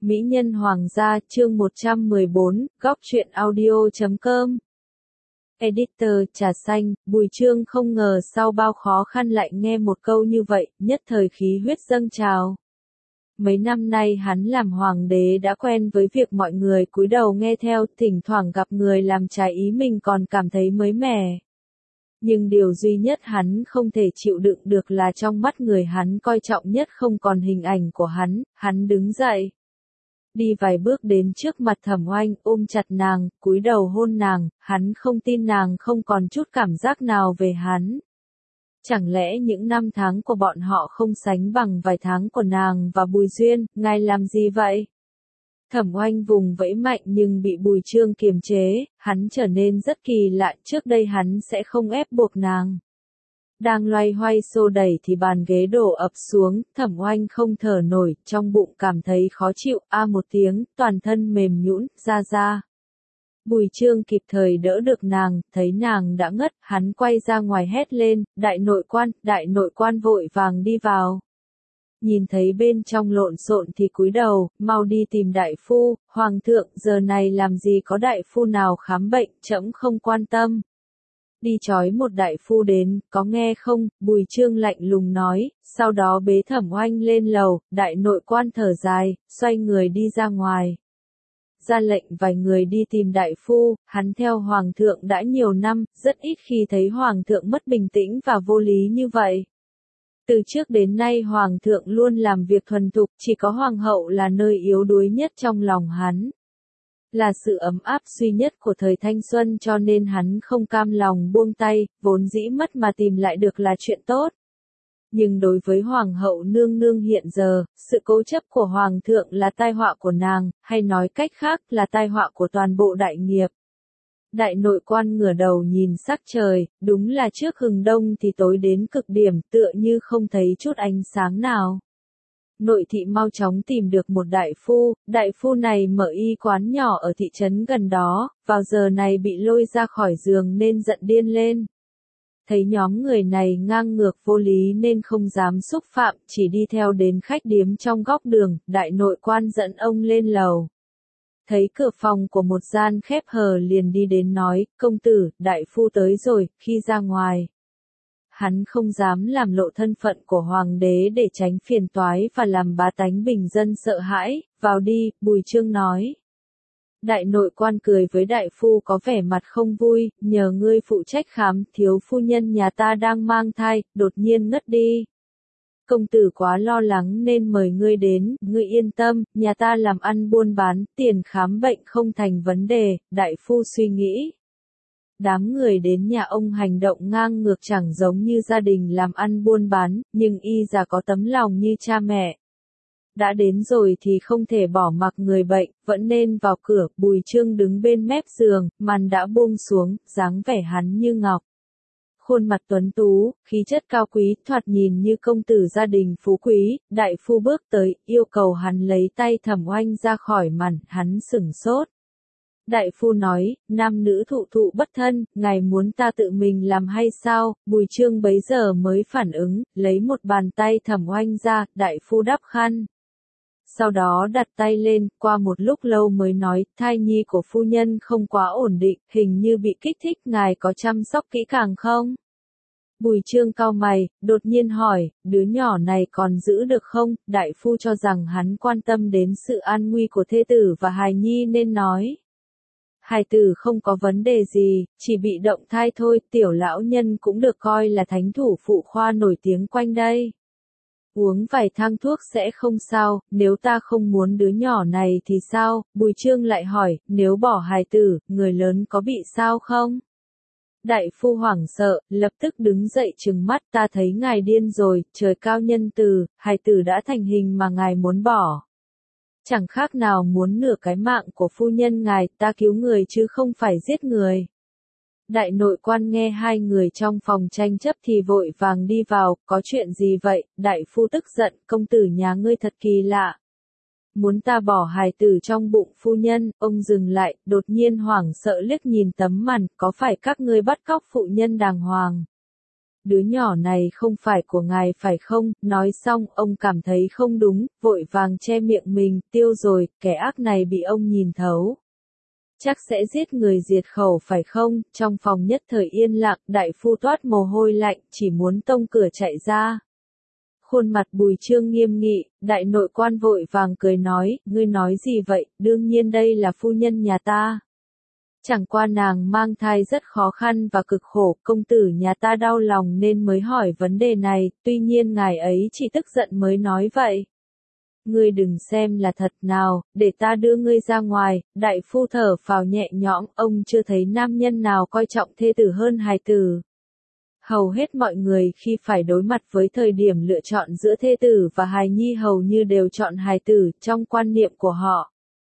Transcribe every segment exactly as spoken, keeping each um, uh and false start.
Mỹ nhân hoàng gia chương một trăm mười bốn, góc truyện audio chấm com. Editor trà xanh, Bùi Chương không ngờ sau bao khó khăn lại nghe một câu như vậy, nhất thời khí huyết dâng trào. Mấy năm nay hắn làm hoàng đế đã quen với việc mọi người cúi đầu nghe theo, thỉnh thoảng gặp người làm trái ý mình còn cảm thấy mới mẻ. Nhưng điều duy nhất hắn không thể chịu đựng được là trong mắt người hắn coi trọng nhất không còn hình ảnh của hắn, hắn đứng dậy. Đi vài bước đến trước mặt Thẩm Oanh, ôm chặt nàng, cúi đầu hôn nàng, hắn không tin nàng không còn chút cảm giác nào về hắn. Chẳng lẽ những năm tháng của bọn họ không sánh bằng vài tháng của nàng và Bùi Duyên, ngài làm gì vậy? Thẩm Oanh vùng vẫy mạnh nhưng bị Bùi Chương kiềm chế, hắn trở nên rất kỳ lạ, trước đây hắn sẽ không ép buộc nàng. Đang loay hoay xô đẩy thì bàn ghế đổ ập xuống, Thẩm Oanh không thở nổi, trong bụng cảm thấy khó chịu, a một tiếng, toàn thân mềm nhũn, ra ra. Bùi Chương kịp thời đỡ được nàng, thấy nàng đã ngất, hắn quay ra ngoài hét lên, đại nội quan, đại nội quan vội vàng đi vào. Nhìn thấy bên trong lộn xộn thì cúi đầu, mau đi tìm đại phu, hoàng thượng, giờ này làm gì có đại phu nào khám bệnh, trẫm không quan tâm. Đi trói một đại phu đến, có nghe không? Bùi Chương lạnh lùng nói, sau đó bế Thẩm Oanh lên lầu, đại nội quan thở dài, xoay người đi ra ngoài. Ra lệnh vài người đi tìm đại phu, hắn theo hoàng thượng đã nhiều năm, rất ít khi thấy hoàng thượng mất bình tĩnh và vô lý như vậy. Từ trước đến nay hoàng thượng luôn làm việc thuần thục, chỉ có hoàng hậu là nơi yếu đuối nhất trong lòng hắn. Là sự ấm áp duy nhất của thời thanh xuân cho nên hắn không cam lòng buông tay, vốn dĩ mất mà tìm lại được là chuyện tốt. Nhưng đối với hoàng hậu nương nương hiện giờ, sự cố chấp của hoàng thượng là tai họa của nàng, hay nói cách khác là tai họa của toàn bộ đại nghiệp. Đại nội quan ngửa đầu nhìn sắc trời, đúng là trước hừng đông thì tối đến cực điểm, tựa như không thấy chút ánh sáng nào. Nội thị mau chóng tìm được một đại phu, đại phu này mở y quán nhỏ ở thị trấn gần đó, vào giờ này bị lôi ra khỏi giường nên giận điên lên. Thấy nhóm người này ngang ngược vô lý nên không dám xúc phạm, chỉ đi theo đến khách điếm trong góc đường, đại nội quan dẫn ông lên lầu. Thấy cửa phòng của một gian khép hờ liền đi đến nói, công tử, đại phu tới rồi, khi ra ngoài. Hắn không dám làm lộ thân phận của hoàng đế để tránh phiền toái và làm bá tánh bình dân sợ hãi, vào đi, Bùi Chương nói. Đại nội quan cười với đại phu có vẻ mặt không vui, nhờ ngươi phụ trách khám, thiếu phu nhân nhà ta đang mang thai, đột nhiên ngất đi. Công tử quá lo lắng nên mời ngươi đến, ngươi yên tâm, nhà ta làm ăn buôn bán, tiền khám bệnh không thành vấn đề, đại phu suy nghĩ. Đám người đến nhà ông hành động ngang ngược chẳng giống như gia đình làm ăn buôn bán, nhưng y già có tấm lòng như cha mẹ. Đã đến rồi thì không thể bỏ mặc người bệnh, vẫn nên vào cửa, Bùi Chương đứng bên mép giường, màn đã buông xuống, dáng vẻ hắn như ngọc. Khuôn mặt tuấn tú, khí chất cao quý, thoạt nhìn như công tử gia đình phú quý, đại phu bước tới, yêu cầu hắn lấy tay Thẩm Oanh ra khỏi màn, hắn sửng sốt. Đại phu nói, nam nữ thụ thụ bất thân, ngài muốn ta tự mình làm hay sao? Bùi Chương bấy giờ mới phản ứng, lấy một bàn tay Thẩm Oanh ra, đại phu đắp khăn. Sau đó đặt tay lên, qua một lúc lâu mới nói, thai nhi của phu nhân không quá ổn định, hình như bị kích thích, ngài có chăm sóc kỹ càng không? Bùi Chương cau mày, đột nhiên hỏi, đứa nhỏ này còn giữ được không? Đại phu cho rằng hắn quan tâm đến sự an nguy của thê tử và hài nhi nên nói. Hài tử không có vấn đề gì, chỉ bị động thai thôi, tiểu lão nhân cũng được coi là thánh thủ phụ khoa nổi tiếng quanh đây. Uống vài thang thuốc sẽ không sao, nếu ta không muốn đứa nhỏ này thì sao? Bùi Chương lại hỏi, nếu bỏ hài tử, người lớn có bị sao không? Đại phu hoảng sợ, lập tức đứng dậy trừng mắt, ta thấy ngài điên rồi, trời cao nhân từ, hài tử đã thành hình mà ngài muốn bỏ. Chẳng khác nào muốn nửa cái mạng của phu nhân ngài, ta cứu người chứ không phải giết người. Đại nội quan nghe hai người trong phòng tranh chấp thì vội vàng đi vào, có chuyện gì vậy? Đại phu tức giận, công tử nhà ngươi thật kỳ lạ. Muốn ta bỏ hài tử trong bụng phu nhân, ông dừng lại, đột nhiên hoảng sợ liếc nhìn tấm màn, có phải các ngươi bắt cóc phụ nhân đàng hoàng? đứa nhỏ này không phải của ngài phải không? Nói xong, ông cảm thấy không đúng, vội vàng che miệng mình, tiêu rồi, kẻ ác này bị ông nhìn thấu. Chắc sẽ giết người diệt khẩu phải không? Trong phòng nhất thời yên lặng, đại phu toát mồ hôi lạnh, chỉ muốn tông cửa chạy ra. Khuôn mặt Bùi Chương nghiêm nghị, đại nội quan vội vàng cười nói, ngươi nói gì vậy, đương nhiên đây là phu nhân nhà ta. Chẳng qua nàng mang thai rất khó khăn và cực khổ, công tử nhà ta đau lòng nên mới hỏi vấn đề này, tuy nhiên ngài ấy chỉ tức giận mới nói vậy. Ngươi đừng xem là thật nào, để ta đưa ngươi ra ngoài, đại phu thở phào nhẹ nhõm, ông chưa thấy nam nhân nào coi trọng thê tử hơn hài tử. Hầu hết mọi người khi phải đối mặt với thời điểm lựa chọn giữa thê tử và hài nhi hầu như đều chọn hài tử trong quan niệm của họ.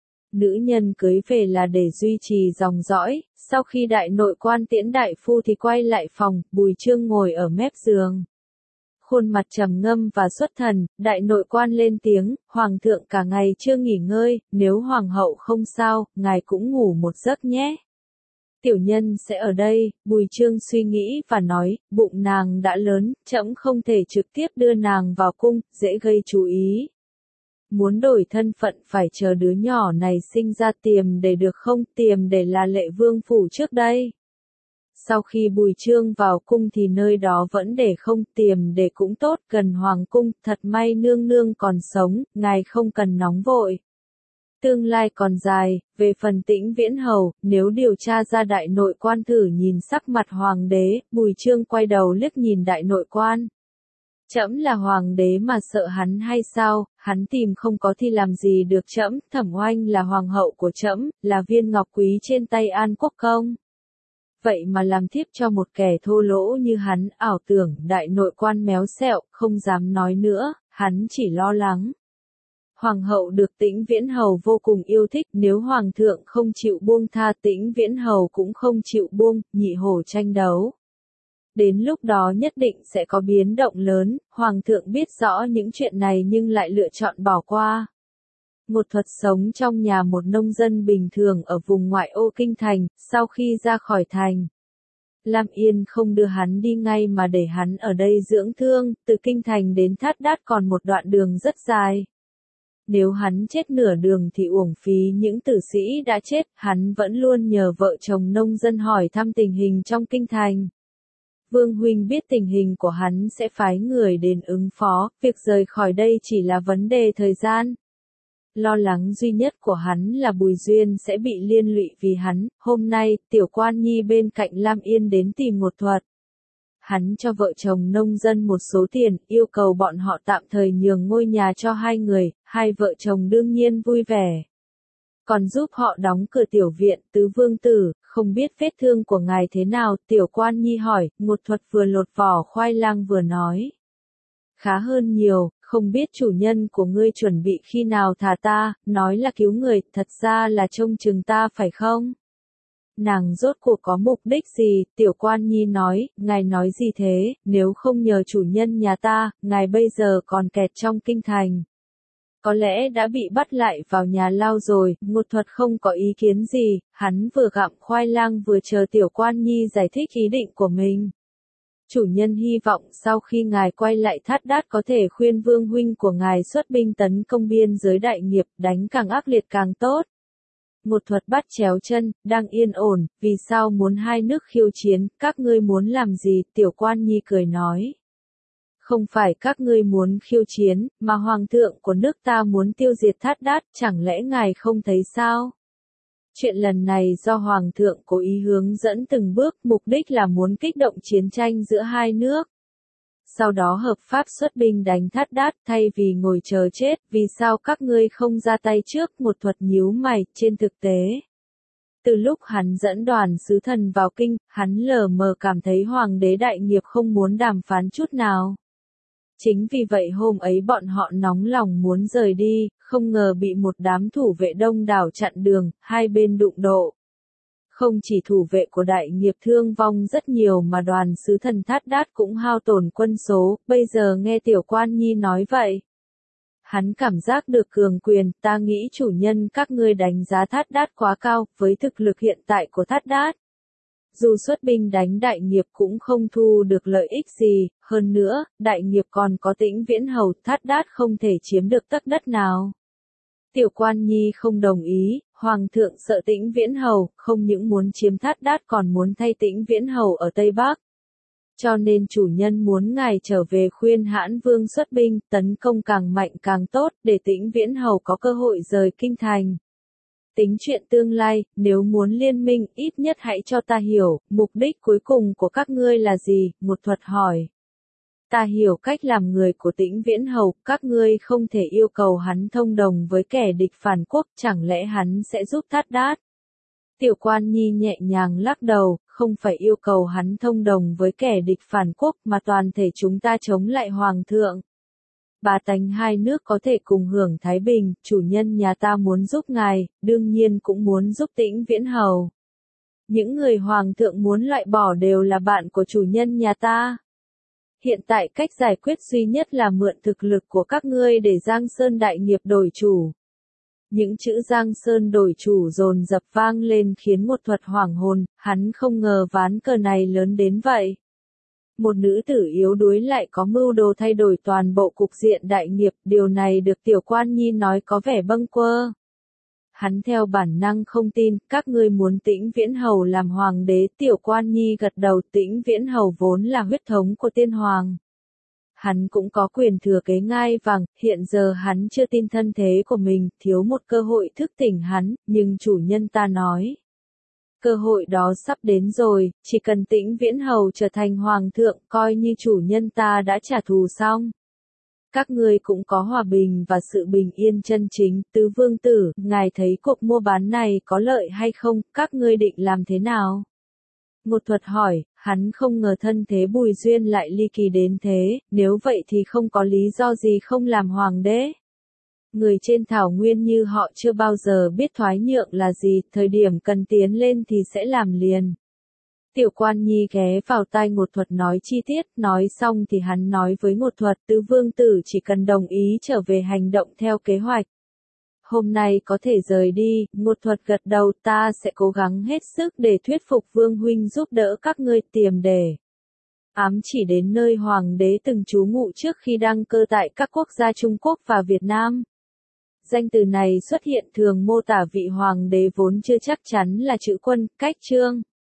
Nữ nhân cưới về là để duy trì dòng dõi, sau khi đại nội quan tiễn đại phu thì quay lại phòng, Bùi Chương ngồi ở mép giường. Khuôn mặt trầm ngâm và xuất thần, đại nội quan lên tiếng, hoàng thượng cả ngày chưa nghỉ ngơi, nếu hoàng hậu không sao, ngài cũng ngủ một giấc nhé. Tiểu nhân sẽ ở đây, Bùi Chương suy nghĩ và nói, bụng nàng đã lớn, trẫm không thể trực tiếp đưa nàng vào cung, dễ gây chú ý. Muốn đổi thân phận phải chờ đứa nhỏ này sinh ra Tiềm để được không? Tiềm để là Lệ Vương phủ trước đây. Sau khi Bùi Chương vào cung thì nơi đó vẫn để không, Tiềm để cũng tốt, gần hoàng cung, thật may nương nương còn sống, ngài không cần nóng vội. Tương lai còn dài, về phần Tĩnh Viễn Hầu, nếu điều tra ra đại nội quan thử nhìn sắc mặt hoàng đế, Bùi Chương quay đầu liếc nhìn đại nội quan. Trẫm là hoàng đế mà sợ hắn hay sao, hắn tìm không có thì làm gì được trẫm, Thẩm Oanh là hoàng hậu của trẫm, là viên ngọc quý trên tay An Quốc Công. Vậy mà làm thiếp cho một kẻ thô lỗ như hắn, ảo tưởng đại nội quan méo xẹo, không dám nói nữa, hắn chỉ lo lắng. Hoàng hậu được Tĩnh Viễn Hầu vô cùng yêu thích, nếu hoàng thượng không chịu buông tha Tĩnh Viễn Hầu cũng không chịu buông, nhị hổ tranh đấu. Đến lúc đó nhất định sẽ có biến động lớn, hoàng thượng biết rõ những chuyện này nhưng lại lựa chọn bỏ qua. Một thuật sống trong nhà một nông dân bình thường ở vùng ngoại ô kinh thành, sau khi ra khỏi thành. Lam Yên không đưa hắn đi ngay mà để hắn ở đây dưỡng thương, từ kinh thành đến Thát Đát còn một đoạn đường rất dài. Nếu hắn chết nửa đường thì uổng phí những tử sĩ đã chết, hắn vẫn luôn nhờ vợ chồng nông dân hỏi thăm tình hình trong kinh thành. Vương huynh biết tình hình của hắn sẽ phái người đến ứng phó, việc rời khỏi đây chỉ là vấn đề thời gian. Lo lắng duy nhất của hắn là Bùi Duyên sẽ bị liên lụy vì hắn, hôm nay, tiểu quan nhi bên cạnh Lam Yên đến tìm một thuật. Hắn cho vợ chồng nông dân một số tiền, yêu cầu bọn họ tạm thời nhường ngôi nhà cho hai người, hai vợ chồng đương nhiên vui vẻ. Còn giúp họ đóng cửa tiểu viện, tứ vương tử, không biết vết thương của ngài thế nào, tiểu quan nhi hỏi, một thuật vừa lột vỏ khoai lang vừa nói. Khá hơn nhiều, không biết chủ nhân của ngươi chuẩn bị khi nào thả ta, nói là cứu người, thật ra là trông chừng ta phải không? Nàng rốt cuộc có mục đích gì, tiểu quan nhi nói, ngài nói gì thế, nếu không nhờ chủ nhân nhà ta, ngài bây giờ còn kẹt trong kinh thành. Có lẽ đã bị bắt lại vào nhà lao rồi, một thuật không có ý kiến gì, hắn vừa gặm khoai lang vừa chờ tiểu quan nhi giải thích ý định của mình. Chủ nhân hy vọng sau khi ngài quay lại Thát Đát có thể khuyên vương huynh của ngài xuất binh tấn công biên giới đại nghiệp, đánh càng ác liệt càng tốt. Một thuật bắt chéo chân, đang yên ổn, vì sao muốn hai nước khiêu chiến, các ngươi muốn làm gì, tiểu quan nhi cười nói. Không phải các ngươi muốn khiêu chiến, mà hoàng thượng của nước ta muốn tiêu diệt Thát Đát, chẳng lẽ ngài không thấy sao? Chuyện lần này do hoàng thượng cố ý hướng dẫn từng bước, mục đích là muốn kích động chiến tranh giữa hai nước. Sau đó hợp pháp xuất binh đánh Thát Đát, thay vì ngồi chờ chết, vì sao các ngươi không ra tay trước, một thuật nhíu mày, trên thực tế. Từ lúc hắn dẫn đoàn sứ thần vào kinh, hắn lờ mờ cảm thấy hoàng đế đại nghiệp không muốn đàm phán chút nào. Chính vì vậy hôm ấy bọn họ nóng lòng muốn rời đi, không ngờ bị một đám thủ vệ đông đảo chặn đường, hai bên đụng độ. Không chỉ thủ vệ của đại nghiệp thương vong rất nhiều mà đoàn sứ thần Thát Đát cũng hao tổn quân số, bây giờ nghe tiểu quan nhi nói vậy. Hắn cảm giác được cường quyền, ta nghĩ chủ nhân các ngươi đánh giá Thát Đát quá cao, với thực lực hiện tại của Thát Đát. Dù xuất binh đánh đại nghiệp cũng không thu được lợi ích gì, hơn nữa, đại nghiệp còn có Tĩnh Viễn Hầu, Thát Đát không thể chiếm được tấc đất nào. Tiểu Quan Nhi không đồng ý, Hoàng thượng sợ Tĩnh Viễn Hầu, không những muốn chiếm Thát Đát còn muốn thay Tĩnh Viễn Hầu ở Tây Bắc. Cho nên chủ nhân muốn ngài trở về khuyên Hãn Vương xuất binh, tấn công càng mạnh càng tốt, để Tĩnh Viễn Hầu có cơ hội rời kinh thành. Tính chuyện tương lai, nếu muốn liên minh, ít nhất hãy cho ta hiểu, mục đích cuối cùng của các ngươi là gì, một thuật hỏi. Ta hiểu cách làm người của Tĩnh Viễn Hầu, các ngươi không thể yêu cầu hắn thông đồng với kẻ địch phản quốc, chẳng lẽ hắn sẽ giúp Thát Đát? Tiểu Quan Nhi nhẹ nhàng lắc đầu, không phải yêu cầu hắn thông đồng với kẻ địch phản quốc mà toàn thể chúng ta chống lại Hoàng thượng. Bá tánh hai nước có thể cùng hưởng thái bình, chủ nhân nhà ta muốn giúp ngài, đương nhiên cũng muốn giúp Tĩnh Viễn Hầu. Những người Hoàng thượng muốn loại bỏ đều là bạn của chủ nhân nhà ta. Hiện tại cách giải quyết duy nhất là mượn thực lực của các ngươi để Giang Sơn đại nghiệp đổi chủ. Những chữ Giang Sơn đổi chủ dồn dập vang lên khiến một thuật hoảng hồn, hắn không ngờ ván cờ này lớn đến vậy. Một nữ tử yếu đuối lại có mưu đồ thay đổi toàn bộ cục diện đại nghiệp, điều này được Tiểu Quan Nhi nói có vẻ bâng quơ. Hắn theo bản năng không tin, các ngươi muốn Tĩnh Viễn Hầu làm hoàng đế, Tiểu Quan Nhi gật đầu, Tĩnh Viễn Hầu vốn là huyết thống của tiên hoàng. Hắn cũng có quyền thừa kế ngai vàng, hiện giờ hắn chưa tin thân thế của mình, thiếu một cơ hội thức tỉnh hắn, nhưng chủ nhân ta nói. Cơ hội đó sắp đến rồi, chỉ cần Tĩnh Viễn Hầu trở thành hoàng thượng, coi như chủ nhân ta đã trả thù xong. Các ngươi cũng có hòa bình và sự bình yên chân chính, tứ vương tử, ngài thấy cuộc mua bán này có lợi hay không, các ngươi định làm thế nào? Một thuật hỏi, hắn không ngờ thân thế Bùi Duyên lại ly kỳ đến thế, nếu vậy thì không có lý do gì không làm hoàng đế. Người trên thảo nguyên như họ chưa bao giờ biết thoái nhượng là gì, thời điểm cần tiến lên thì sẽ làm liền. Tiểu Quan Nhi ghé vào tai Ngột Thuật nói chi tiết, nói xong thì hắn nói với Ngột Thuật, tứ vương tử chỉ cần đồng ý trở về hành động theo kế hoạch. Hôm nay có thể rời đi, Ngột Thuật gật đầu, ta sẽ cố gắng hết sức để thuyết phục Vương huynh giúp đỡ các ngươi tiềm đề. Ám chỉ đến nơi hoàng đế từng trú ngụ trước khi đăng cơ tại các quốc gia Trung Quốc và Việt Nam. Danh từ này xuất hiện thường mô tả vị hoàng đế vốn chưa chắc chắn là chữ quân, cách trương.